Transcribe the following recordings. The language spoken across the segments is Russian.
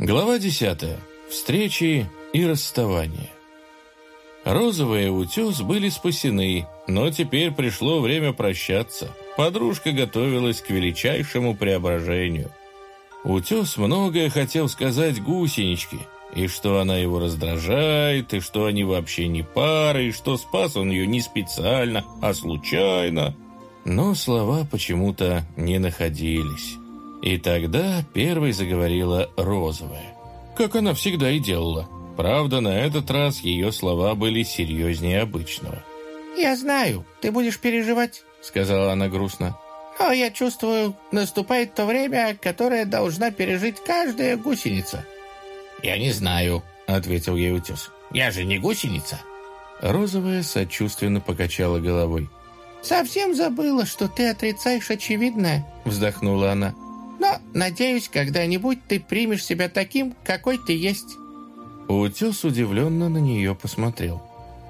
Глава 10. Встречи и расставания. Розовый и Утес были спасены, но теперь пришло время прощаться. Подружка готовилась к величайшему преображению. Утес многое хотел сказать гусеничке, и что она его раздражает, и что они вообще не пара, и что спас он ее не специально, а случайно. Но слова почему-то не находились. И тогда первой заговорила Розовая, как она всегда и делала. Правда, на этот раз ее слова были серьезнее обычного. «Я знаю, ты будешь переживать», — сказала она грустно. «Но я чувствую, наступает то время, которое должна пережить каждая гусеница». «Я не знаю», — ответил ей Утес. «Я же не гусеница». Розовая сочувственно покачала головой. «Совсем забыла, что ты отрицаешь очевидное», — вздохнула она. «Но, надеюсь, когда-нибудь ты примешь себя таким, какой ты есть». Утес удивленно на нее посмотрел.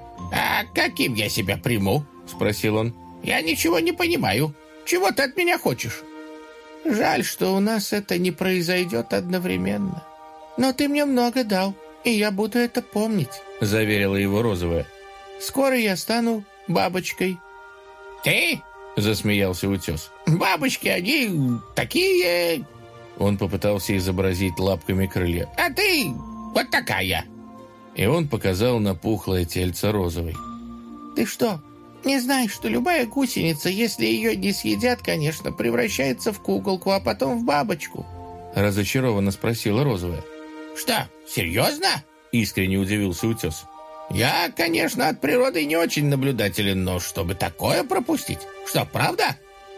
«А каким я себя приму?» — спросил он. «Я ничего не понимаю. Чего ты от меня хочешь?» «Жаль, что у нас это не произойдет одновременно. Но ты мне много дал, и я буду это помнить», — заверила его Розовая. «Скоро я стану бабочкой». «Ты?» — засмеялся Утес. «Бабочки, они такие...» Он попытался изобразить лапками крылья. «А ты вот такая!» И он показал на пухлое тельце Розовой. «Ты что, не знаешь, что любая гусеница, если ее не съедят, конечно, превращается в куколку, а потом в бабочку?» Разочарованно спросила Розовая. «Что, серьезно?» — искренне удивился Утес. «Я, конечно, от природы не очень наблюдателен, но чтобы такое пропустить? Что, правда?»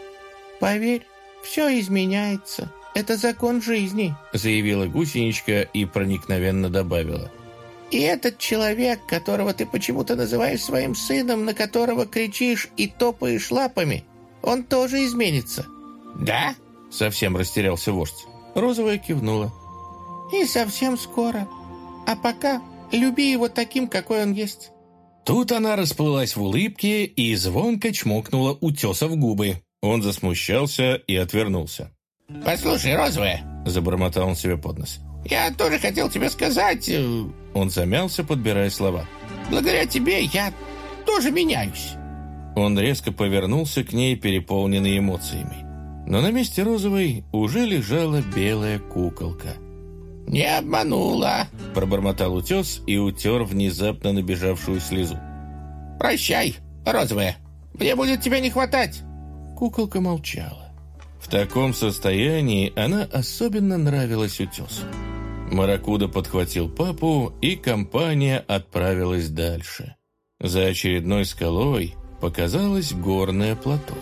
«Поверь, все изменяется. Это закон жизни», — заявила гусеничка и проникновенно добавила. «И этот человек, которого ты почему-то называешь своим сыном, на которого кричишь и топаешь лапами, он тоже изменится». «Да?» — совсем растерялся вождь. Розовая кивнула. «И совсем скоро. А пока люби его таким, какой он есть». Тут она расплылась в улыбке и звонко чмокнула Утеса в губы. Он засмущался и отвернулся. «Послушай, Розовая», — забормотал он себе под нос, «я тоже хотел тебе сказать...» Он замялся, подбирая слова. «Благодаря тебе я тоже меняюсь». Он резко повернулся к ней, переполненный эмоциями. Но на месте Розовой уже лежала белая куколка. «Не обманула», — пробормотал Утес и утер внезапно набежавшую слезу. «Прощай, Розовая, мне будет тебя не хватать». Куколка молчала. В таком состоянии она особенно нравилась Утесу. Маракуда подхватил папу, и компания отправилась дальше. За очередной скалой показалось горное плато.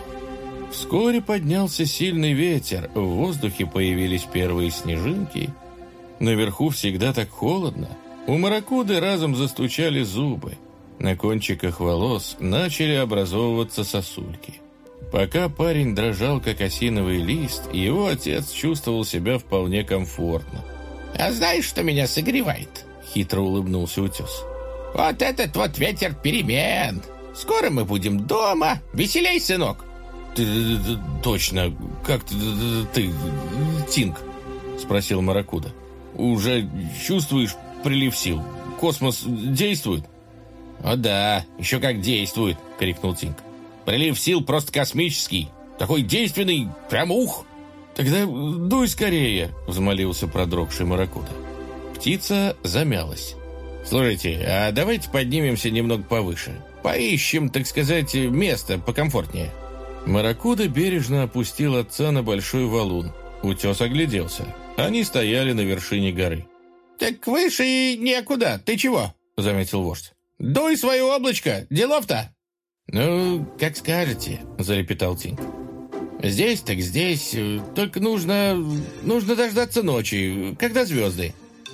Вскоре поднялся сильный ветер, в воздухе появились первые снежинки. Наверху всегда так холодно. У Маракуды разом застучали зубы. На кончиках волос начали образовываться сосульки. Пока парень дрожал, как осиновый лист, его отец чувствовал себя вполне комфортно. «А знаешь, что меня согревает?» — хитро улыбнулся Утес. «Вот этот вот ветер перемен. Скоро мы будем дома. Веселей, сынок!» «Точно, как ты, Тинг?» — спросил Маракуда. «Уже чувствуешь прилив сил? Космос действует?» «О да, еще как действует!» — крикнул Тинг. «Прилив сил просто космический. Такой действенный, прям ух!» «Тогда дуй скорее!» — взмолился продрогший Маракуда. Птица замялась. «Слушайте, а давайте поднимемся немного повыше. Поищем, так сказать, место покомфортнее». Маракуда бережно опустил отца на большой валун. Утес огляделся. Они стояли на вершине горы. «Так выше и некуда. Ты чего?» — заметил вождь. «Дуй свое облачко. Делов-то!» «Ну, как скажете», — залепетал Тинг. «Здесь так здесь. Только нужно дождаться ночи, когда звезды».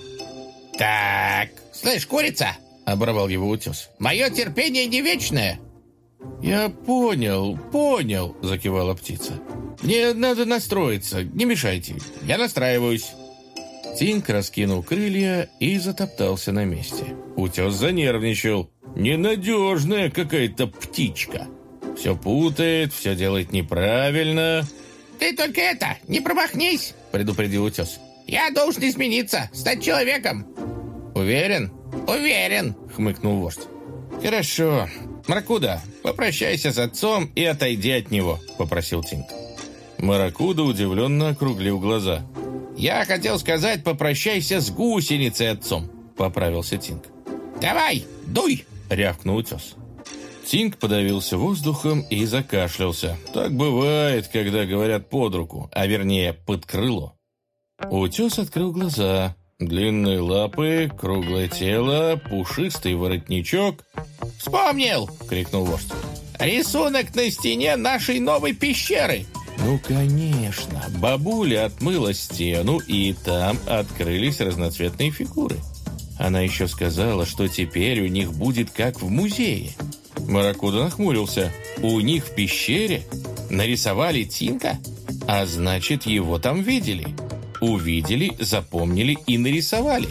«Так, слышь, курица!» — оборвал его Утес. «Мое терпение не вечное». «Я понял», — закивала птица. «Мне надо настроиться, не мешайте, я настраиваюсь». Тинг раскинул крылья и затоптался на месте. Утес занервничал. «Ненадежная какая-то птичка. Все путает, все делает неправильно». «Ты только не промахнись», — предупредил Утес. Я должен измениться, стать человеком». «Уверен?» «Уверен», — хмыкнул вождь. «Хорошо. Маракуда, попрощайся с отцом и отойди от него», — попросил Тинг. Маракуда удивленно округлил глаза. «Я хотел сказать, попрощайся с гусеницей отцом», — поправился Тинг. «Давай, дуй!» — рявкнул утес. Тинг подавился воздухом и закашлялся. Так бывает, когда говорят под руку, а вернее под крыло. Утес открыл глаза. Длинные лапы, круглое тело, пушистый воротничок. «Вспомнил!» — крикнул вождь. «Рисунок на стене нашей новой пещеры!» Ну, конечно. Бабуля отмыла стену, и там открылись разноцветные фигуры. Она еще сказала, что теперь у них будет как в музее. Маракуда нахмурился. У них в пещере нарисовали Тинка? А значит, его там видели. Увидели, запомнили и нарисовали.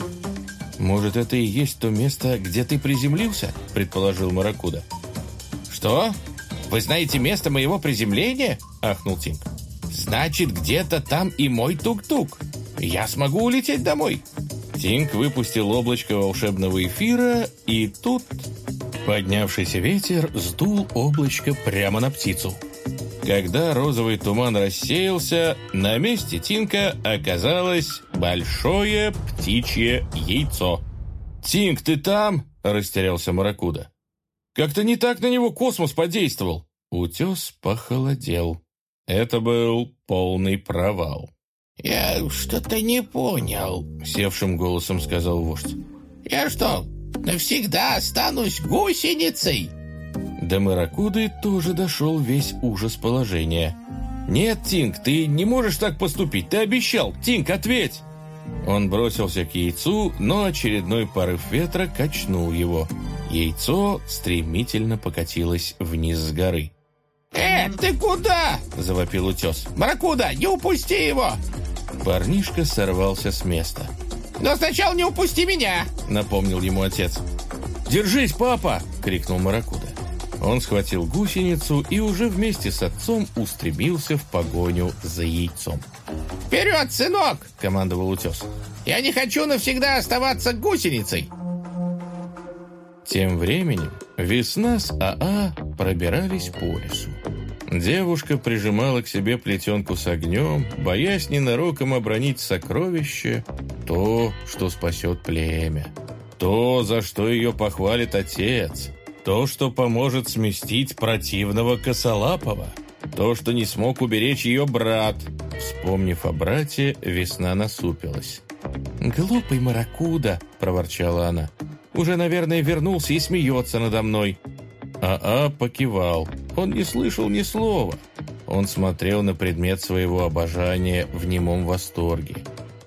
«Может, это и есть то место, где ты приземлился?» — предположил Маракуда. «Что? Вы знаете место моего приземления?» — ахнул Тинг. «Значит, где-то там и мой тук-тук. Я смогу улететь домой». Тинг выпустил облачко волшебного эфира, и тут поднявшийся ветер сдул облачко прямо на птицу. Когда розовый туман рассеялся, на месте Тинга оказалось большое птичье яйцо. «Тинг, ты там?» – растерялся Маракуда. «Как-то не так на него космос подействовал». Утес похолодел. Это был полный провал. «Я что-то не понял», — севшим голосом сказал вождь. «Я что, навсегда останусь гусеницей?» До Маракуды тоже дошел весь ужас положения. «Нет, Тинг, ты не можешь так поступить, ты обещал! Тинг, ответь!» Он бросился к яйцу, но очередной порыв ветра качнул его. Яйцо стремительно покатилось вниз с горы. Ты куда?» — завопил утес. «Маракуда, не упусти его!» Парнишка сорвался с места. «Но сначала не упусти меня!» — напомнил ему отец. «Держись, папа!» — крикнул Маракуда. Он схватил гусеницу и уже вместе с отцом устремился в погоню за яйцом. «Вперед, сынок!» — командовал утес. «Я не хочу навсегда оставаться гусеницей!» Тем временем Весна с АА пробирались по лесу. Девушка прижимала к себе плетенку с огнем, боясь ненароком обронить сокровище, то, что спасет племя, то, за что ее похвалит отец, то, что поможет сместить противного косолапого, то, что не смог уберечь ее брат. Вспомнив о брате, Весна насупилась. «Глупый Маракуда», — проворчала она, — «уже, наверное, вернулся и смеется надо мной». АА покивал. Он не слышал ни слова. Он смотрел на предмет своего обожания в немом восторге.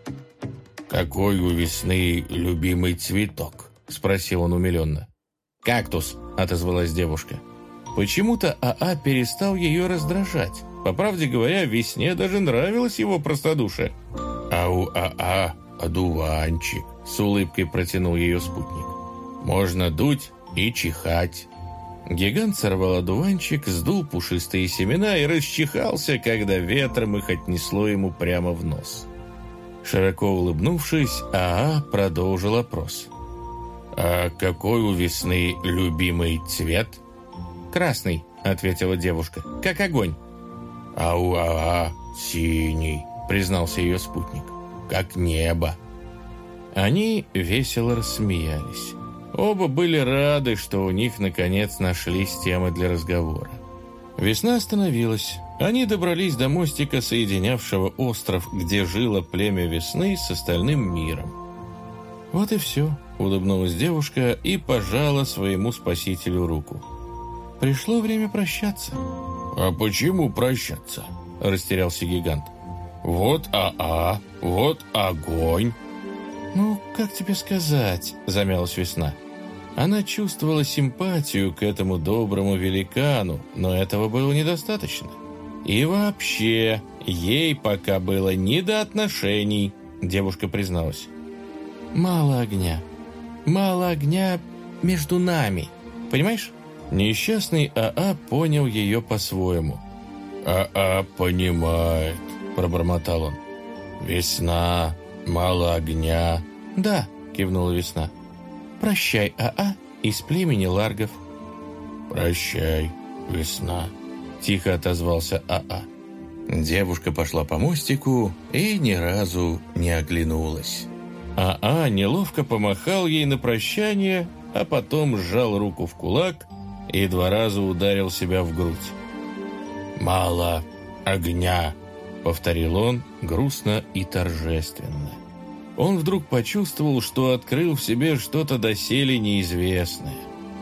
«Какой у Весны любимый цветок?» — спросил он умиленно. «Кактус», — отозвалась девушка. Почему-то АА перестал ее раздражать. По правде говоря, Весне даже нравилось его простодушие. «А у АА одуванчик», — с улыбкой протянул ее спутник. «Можно дуть и чихать». Гигант сорвал одуванчик, сдул пушистые семена и расчихался, когда ветром их отнесло ему прямо в нос. Широко улыбнувшись, АА продолжил опрос. «А какой у Весны любимый цвет?» «Красный», — ответила девушка, — «как огонь». «А у АА синий», — признался ее спутник, — «как небо». Они весело рассмеялись. Оба были рады, что у них наконец нашлись темы для разговора. Весна остановилась. Они добрались до мостика, соединявшего остров, где жило племя Весны, с остальным миром. «Вот и все», — улыбнулась девушка и пожала своему спасителю руку. «Пришло время прощаться». «А почему прощаться?» — растерялся гигант. «Вот АА, вот огонь». «Ну, как тебе сказать?» — замялась Весна. Она чувствовала симпатию к этому доброму великану, но этого было недостаточно. И вообще, ей пока было не до отношений, девушка призналась. «Мало огня. Мало огня между нами. Понимаешь?» Несчастный АА понял ее по-своему. «АА понимает», — пробормотал он. Весна, мало огня. Да, кивнула Весна. Прощай, АА, из племени Ларгов. Прощай, Весна, тихо отозвался АА. Девушка пошла по мостику и ни разу не оглянулась. АА неловко помахал ей на прощание, а потом сжал руку в кулак и 2 раза ударил себя в грудь. «Мало огня», — повторил он грустно и торжественно. Он вдруг почувствовал, что открыл в себе что-то доселе неизвестное.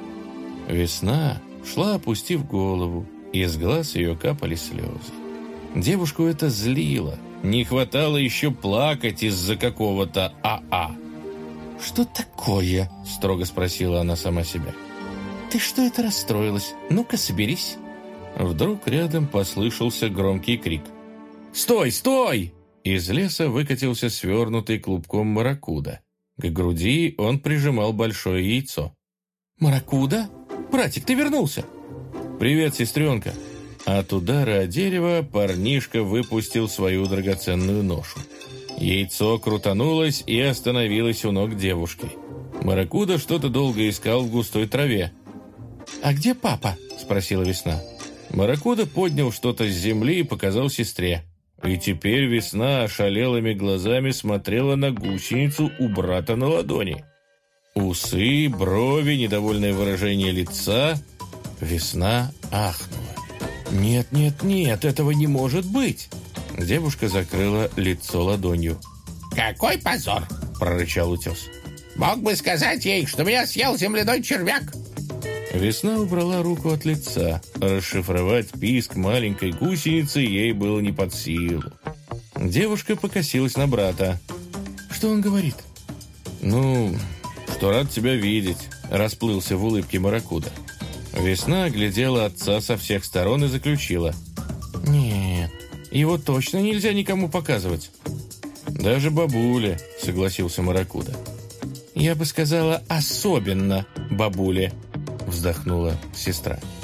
Весна шла, опустив голову, и из глаз ее капали слезы. Девушку это злило. Не хватало еще плакать из-за какого-то АА. «Что такое?» — строго спросила она сама себя. «Ты что это расстроилась? Ну-ка, соберись». Вдруг рядом послышался громкий крик. «Стой, стой!» Из леса выкатился свернутый клубком маракуда. К груди он прижимал большое яйцо. «Маракуда? Братик, ты вернулся!» «Привет, сестренка!» От удара о дерево парнишка выпустил свою драгоценную ношу. Яйцо крутанулось и остановилось у ног девушки. Маракуда что-то долго искал в густой траве. «А где папа?» — спросила Весна. Маракуда поднял что-то с земли и показал сестре. И теперь Весна ошалелыми глазами смотрела на гусеницу у брата на ладони. Усы, брови, недовольное выражение лица. Весна ахнула. «Нет, нет, нет, этого не может быть!» Девушка закрыла лицо ладонью. «Какой позор!» — прорычал утес. «Мог бы сказать ей, что меня съел земляной червяк!» Весна убрала руку от лица. Расшифровать писк маленькой гусеницы ей было не под силу. Девушка покосилась на брата. «Что он говорит?» «Ну, что рад тебя видеть», — расплылся в улыбке маракуда. Весна оглядела отца со всех сторон и заключила. «Нет, его точно нельзя никому показывать». «Даже бабуле», — согласился маракуда. «Я бы сказала, особенно бабуле», вздохнула сестра.